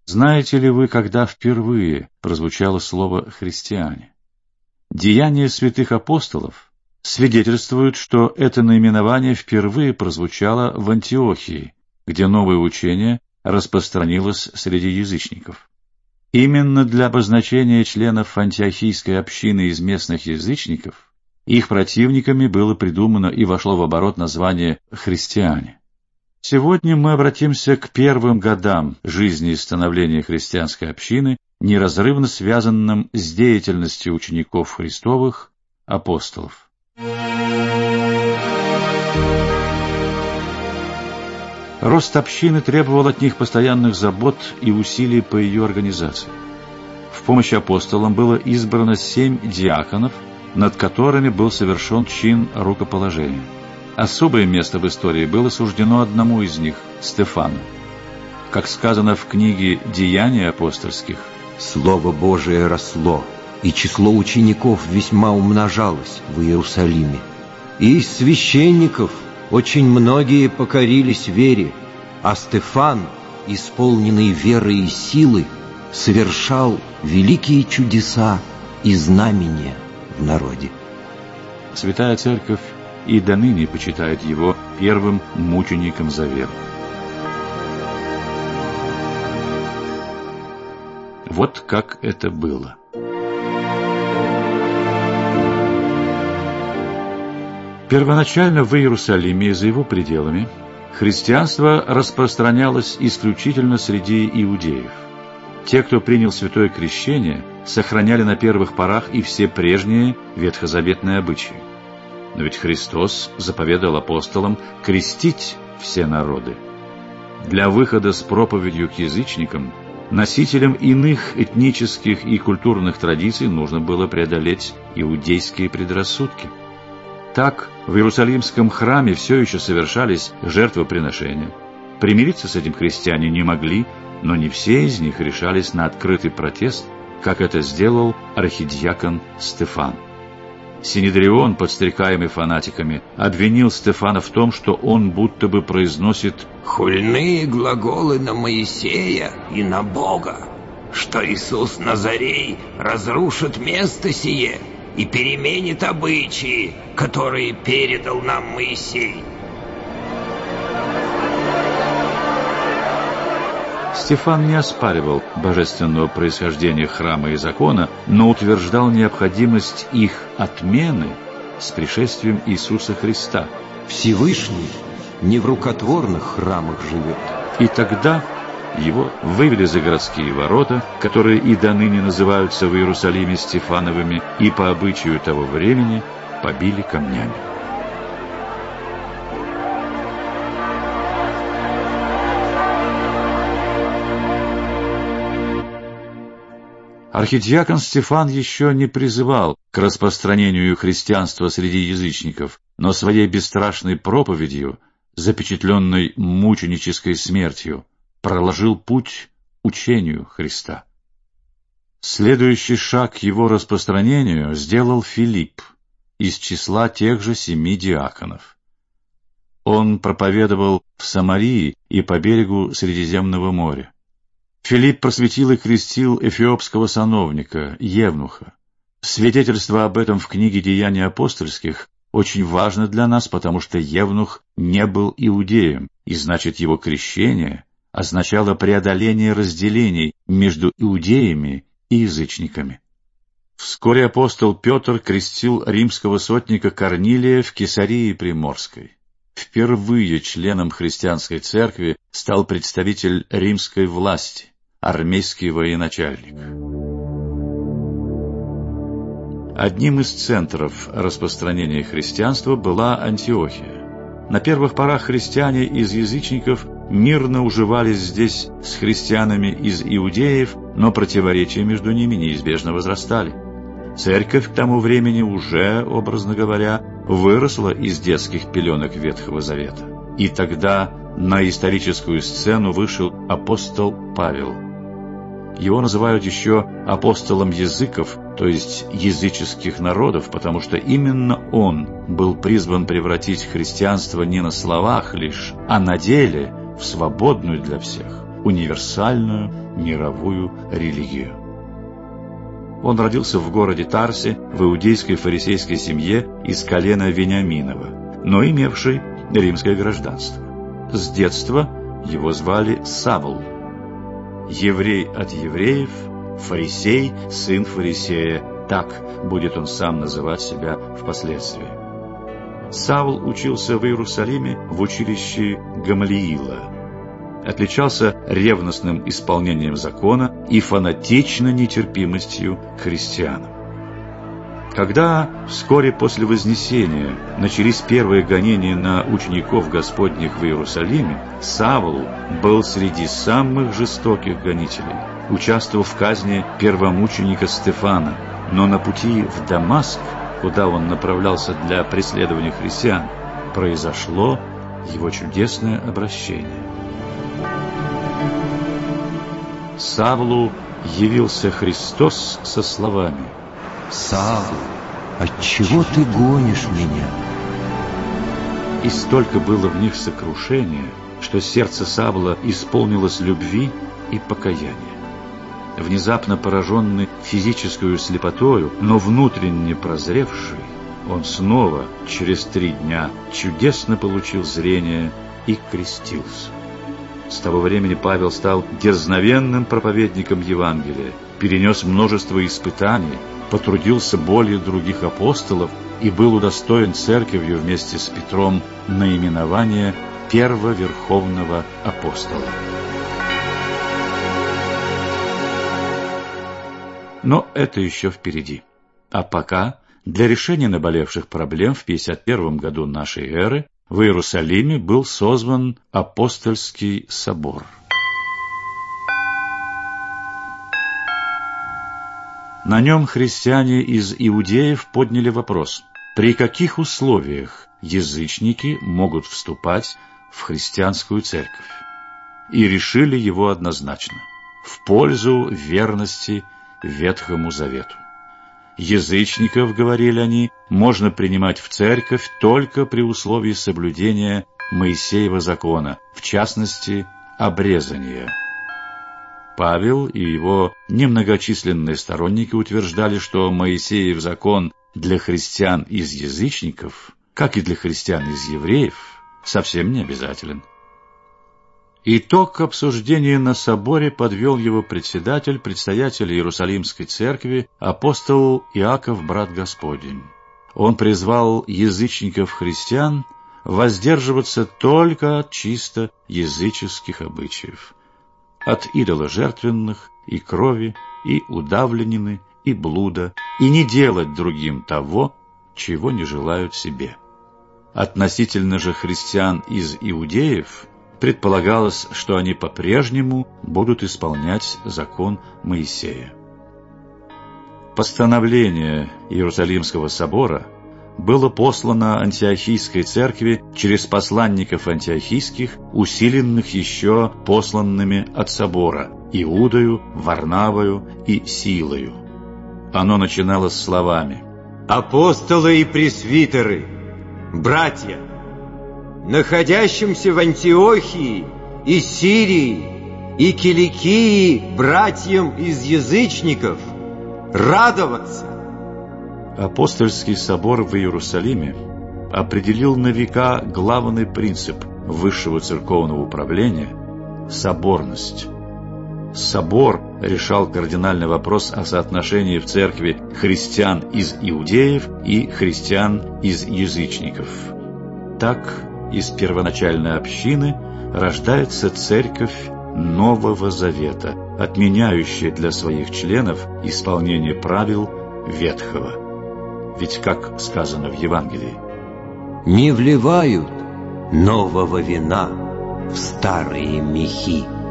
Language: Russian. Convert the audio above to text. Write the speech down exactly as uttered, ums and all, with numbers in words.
Знаете ли вы, когда впервые прозвучало слово «христиане»? Деяния святых апостолов свидетельствуют, что это наименование впервые прозвучало в Антиохии, где новое учение распространилось среди язычников. Именно для обозначения членов антиохийской общины из местных язычников их противниками было придумано и вошло в оборот название «христиане». Сегодня мы обратимся к первым годам жизни и становления христианской общины, неразрывно связанным с деятельностью учеников Христовых, апостолов. Рост общины требовал от них постоянных забот и усилий по ее организации. В помощь апостолам было избрано семь диаконов, над которыми был совершен чин рукоположения. Особое место в истории было суждено одному из них – Стефану. Как сказано в книге «Деяния апостольских», «Слово Божие росло, и число учеников весьма умножалось в Иерусалиме. И из священников очень многие покорились вере, а Стефан, исполненный веры и силы, совершал великие чудеса и знамения в народе». Святая Церковь и до ныне почитает его первым мучеником за веру. Вот как это было. Первоначально в Иерусалиме и за его пределами христианство распространялось исключительно среди иудеев. Те, кто принял святое крещение, сохраняли на первых порах и все прежние ветхозаветные обычаи. Но ведь Христос заповедал апостолам крестить все народы. Для выхода с проповедью к язычникам, носителям иных этнических и культурных традиций нужно было преодолеть иудейские предрассудки. Так, в Иерусалимском храме все еще совершались жертвоприношения. Примириться с этим христиане не могли, но не все из них решались на открытый протест, как это сделал архидиакон Стефан. Синедрион, подстрекаемый фанатиками, обвинил Стефана в том, что он будто бы произносит «хульные глаголы на Моисея и на Бога, что Иисус Назарей разрушит место сие и переменит обычаи, которые передал нам Моисей». Стефан не оспаривал божественного происхождения храма и закона, но утверждал необходимость их отмены с пришествием Иисуса Христа. Всевышний не в рукотворных храмах живет. И тогда его вывели за городские ворота, которые и до ныне называются в Иерусалиме Стефановыми, и по обычаю того времени побили камнями. Архидиакон Стефан еще не призывал к распространению христианства среди язычников, но своей бесстрашной проповедью, запечатленной мученической смертью, проложил путь учению Христа. Следующий шаг к его распространению сделал Филипп из числа тех же семи диаконов. Он проповедовал в Самарии и по берегу Средиземного моря. Филипп просветил и крестил эфиопского сановника, евнуха. Свидетельство об этом в книге «Деяния апостольских» очень важно для нас, потому что евнух не был иудеем, и значит, его крещение означало преодоление разделений между иудеями и язычниками. Вскоре апостол Петр крестил римского сотника Корнилия в Кесарии Приморской. Впервые членом христианской церкви стал представитель римской власти, армейский военачальник. Одним из центров распространения христианства была Антиохия. На первых порах христиане из язычников мирно уживались здесь с христианами из иудеев, но противоречия между ними неизбежно возрастали. Церковь к тому времени уже, образно говоря, выросла из детских пеленок Ветхого Завета. И тогда на историческую сцену вышел апостол Павел. Его называют еще апостолом языков, то есть языческих народов, потому что именно он был призван превратить христианство не на словах лишь, а на деле в свободную для всех, универсальную мировую религию. Он родился в городе Тарсе в иудейской фарисейской семье из колена Вениаминова, но имевшей римское гражданство. С детства его звали Савл. Еврей от евреев, фарисей, сын фарисея, так будет он сам называть себя впоследствии. Савл учился в Иерусалиме в училище Гамалиила. Отличался ревностным исполнением закона и фанатичной нетерпимостью к христианам. Когда вскоре после Вознесения начались первые гонения на учеников Господних в Иерусалиме, Савл был среди самых жестоких гонителей, участвовал в казни первомученика Стефана, но на пути в Дамаск, куда он направлялся для преследования христиан, произошло его чудесное обращение. Савлу явился Христос со словами: «Савл, отчего ты гонишь меня?» И столько было в них сокрушения, что сердце Савла исполнилось любви и покаяния. Внезапно пораженный физической слепотою, но внутренне прозревший, он снова через три дня чудесно получил зрение и крестился. С того времени Павел стал дерзновенным проповедником Евангелия, перенес множество испытаний, потрудился более других апостолов и был удостоен церковью вместе с Петром наименования первоверховного апостола. Но это еще впереди. А пока для решения наболевших проблем в пятьдесят первом году нашей эры в Иерусалиме был созван Апостольский собор. На нем христиане из иудеев подняли вопрос, при каких условиях язычники могут вступать в христианскую церковь, и решили его однозначно – в пользу верности Ветхому Завету. Язычников, говорили они, можно принимать в церковь только при условии соблюдения Моисеева закона, в частности, обрезания. Павел и его немногочисленные сторонники утверждали, что Моисеев закон для христиан из язычников, как и для христиан из евреев, совсем не обязателен. Итог обсуждения на соборе подвел его председатель, предстоятель Иерусалимской церкви, апостол Иаков, брат Господень. Он призвал язычников-христиан воздерживаться только от чисто языческих обычаев, от идоложертвенных и крови, и удавленины, и блуда, и не делать другим того, чего не желают себе. Относительно же христиан из иудеев предполагалось, что они по-прежнему будут исполнять закон Моисея. Постановление Иерусалимского собора было послано Антиохийской церкви через посланников антиохийских, усиленных еще посланными от собора Иудою, Варнавою и Силою. Оно начиналось словами: «Апостолы и пресвитеры, братья, находящимся в Антиохии и Сирии и Киликии братьям из язычников радоваться». Апостольский собор в Иерусалиме определил на века главный принцип высшего церковного управления – соборность. Собор решал кардинальный вопрос о соотношении в церкви христиан из иудеев и христиан из язычников. Так из первоначальной общины рождается церковь Нового Завета, отменяющая для своих членов исполнение правил Ветхого. Ведь, как сказано в Евангелии: «Не вливают нового вина в старые мехи».